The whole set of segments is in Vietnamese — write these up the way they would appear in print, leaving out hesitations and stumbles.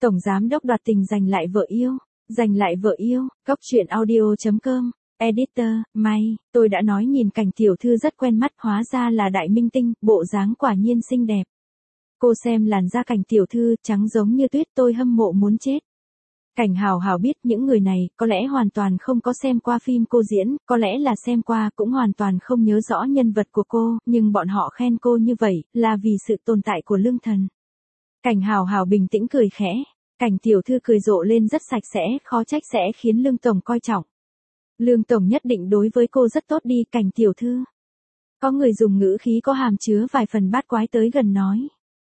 Tổng giám đốc đoạt tình giành lại vợ yêu. Giành lại vợ yêu, Cóc truyện audio.com. Editor, May, tôi đã nói nhìn Cảnh tiểu thư rất quen mắt, hóa ra là đại minh tinh, bộ dáng quả nhiên xinh đẹp. Cô xem làn da Cảnh tiểu thư, trắng giống như tuyết, tôi hâm mộ muốn chết. Cảnh Hào Hào biết những người này, có lẽ hoàn toàn không có xem qua phim cô diễn, có lẽ là xem qua cũng hoàn toàn không nhớ rõ nhân vật của cô, nhưng bọn họ khen cô như vậy, là vì sự tồn tại của Lương Thần. Cảnh Hào Hào bình tĩnh cười khẽ. Cảnh tiểu thư cười rộ lên rất sạch sẽ, khó trách sẽ khiến Lương Tổng coi trọng. Lương Tổng nhất định đối với cô rất tốt đi, Cảnh tiểu thư. Có người dùng ngữ khí có hàm chứa vài phần bát quái tới gần nói.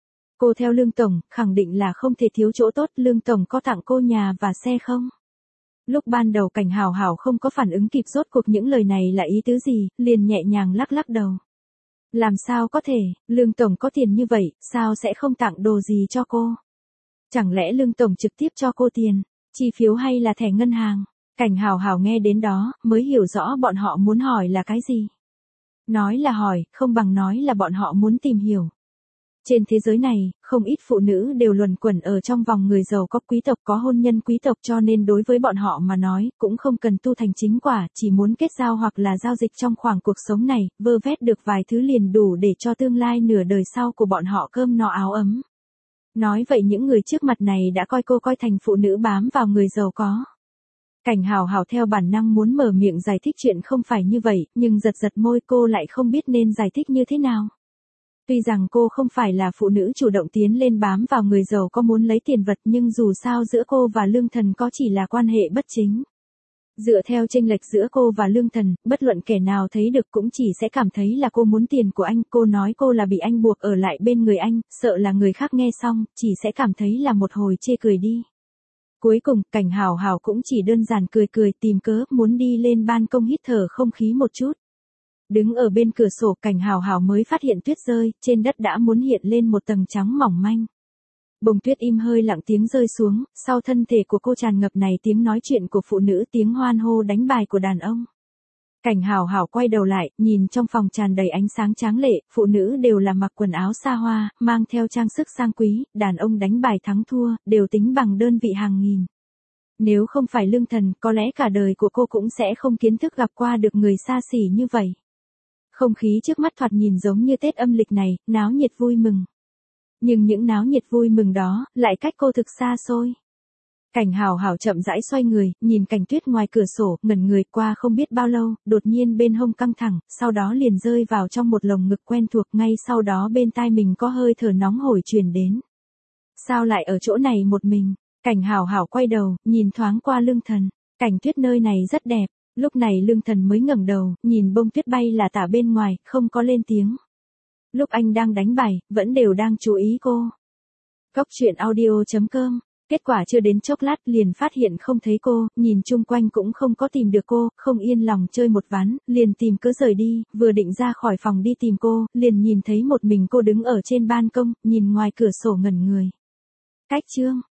Cô theo Lương Tổng, khẳng định là không thể thiếu chỗ tốt, Lương Tổng có tặng cô nhà và xe không? Lúc ban đầu Cảnh Hào Hào không có phản ứng kịp rốt cuộc những lời này là ý tứ gì, liền nhẹ nhàng lắc lắc đầu. Làm sao có thể, Lương Tổng có tiền như vậy, sao sẽ không tặng đồ gì cho cô? Chẳng lẽ Lương Tổng trực tiếp cho cô tiền, chi phiếu hay là thẻ ngân hàng? Cảnh Hào Hào nghe đến đó, mới hiểu rõ bọn họ muốn hỏi là cái gì. Nói là hỏi, không bằng nói là bọn họ muốn tìm hiểu. Trên thế giới này, không ít phụ nữ đều luẩn quẩn ở trong vòng người giàu có quý tộc, có hôn nhân quý tộc, cho nên đối với bọn họ mà nói, cũng không cần tu thành chính quả, chỉ muốn kết giao hoặc là giao dịch trong khoảng cuộc sống này, vơ vét được vài thứ liền đủ để cho tương lai nửa đời sau của bọn họ cơm no áo ấm. Nói vậy những người trước mặt này đã coi cô coi thành phụ nữ bám vào người giàu có. Cảnh Hào Hào theo bản năng muốn mở miệng giải thích chuyện không phải như vậy, nhưng giật giật môi cô lại không biết nên giải thích như thế nào. Tuy rằng cô không phải là phụ nữ chủ động tiến lên bám vào người giàu có muốn lấy tiền vật, nhưng dù sao giữa cô và Lương Thần có chỉ là quan hệ bất chính. Dựa theo chênh lệch giữa cô và Lương Thần, bất luận kẻ nào thấy được cũng chỉ sẽ cảm thấy là cô muốn tiền của anh, cô nói cô là bị anh buộc ở lại bên người anh, sợ là người khác nghe xong, chỉ sẽ cảm thấy là một hồi chê cười đi. Cuối cùng, Cảnh Hào Hào cũng chỉ đơn giản cười cười tìm cớ muốn đi lên ban công hít thở không khí một chút. Đứng ở bên cửa sổ, Cảnh Hào Hào mới phát hiện tuyết rơi, trên đất đã muốn hiện lên một tầng trắng mỏng manh. Bông tuyết im hơi lặng tiếng rơi xuống, sau thân thể của cô tràn ngập này tiếng nói chuyện của phụ nữ, tiếng hoan hô đánh bài của đàn ông. Cảnh Hào Hào quay đầu lại, nhìn trong phòng tràn đầy ánh sáng tráng lệ, phụ nữ đều là mặc quần áo xa hoa, mang theo trang sức sang quý, đàn ông đánh bài thắng thua, đều tính bằng đơn vị hàng nghìn. Nếu không phải Lương Thần, có lẽ cả đời của cô cũng sẽ không kiến thức gặp qua được người xa xỉ như vậy. Không khí trước mắt thoạt nhìn giống như Tết âm lịch này, náo nhiệt vui mừng. Nhưng những náo nhiệt vui mừng đó, lại cách cô thực xa xôi. Cảnh Hào Hào chậm rãi xoay người, nhìn cảnh tuyết ngoài cửa sổ, ngẩn người qua không biết bao lâu, đột nhiên bên hông căng thẳng, sau đó liền rơi vào trong một lồng ngực quen thuộc, ngay sau đó bên tai mình có hơi thở nóng hổi truyền đến. Sao lại ở chỗ này một mình? Cảnh Hào Hào quay đầu, nhìn thoáng qua Lương Thần, cảnh tuyết nơi này rất đẹp. Lúc này Lương Thần mới ngẩng đầu, nhìn bông tuyết bay là tả bên ngoài, không có lên tiếng. Lúc anh đang đánh bài, vẫn đều đang chú ý cô. Cóc truyện audio.com. Kết quả chưa đến chốc lát liền phát hiện không thấy cô, nhìn chung quanh cũng không có tìm được cô, không yên lòng chơi một ván, liền tìm cớ rời đi, vừa định ra khỏi phòng đi tìm cô, liền nhìn thấy một mình cô đứng ở trên ban công, nhìn ngoài cửa sổ ngẩn người. Cách chương.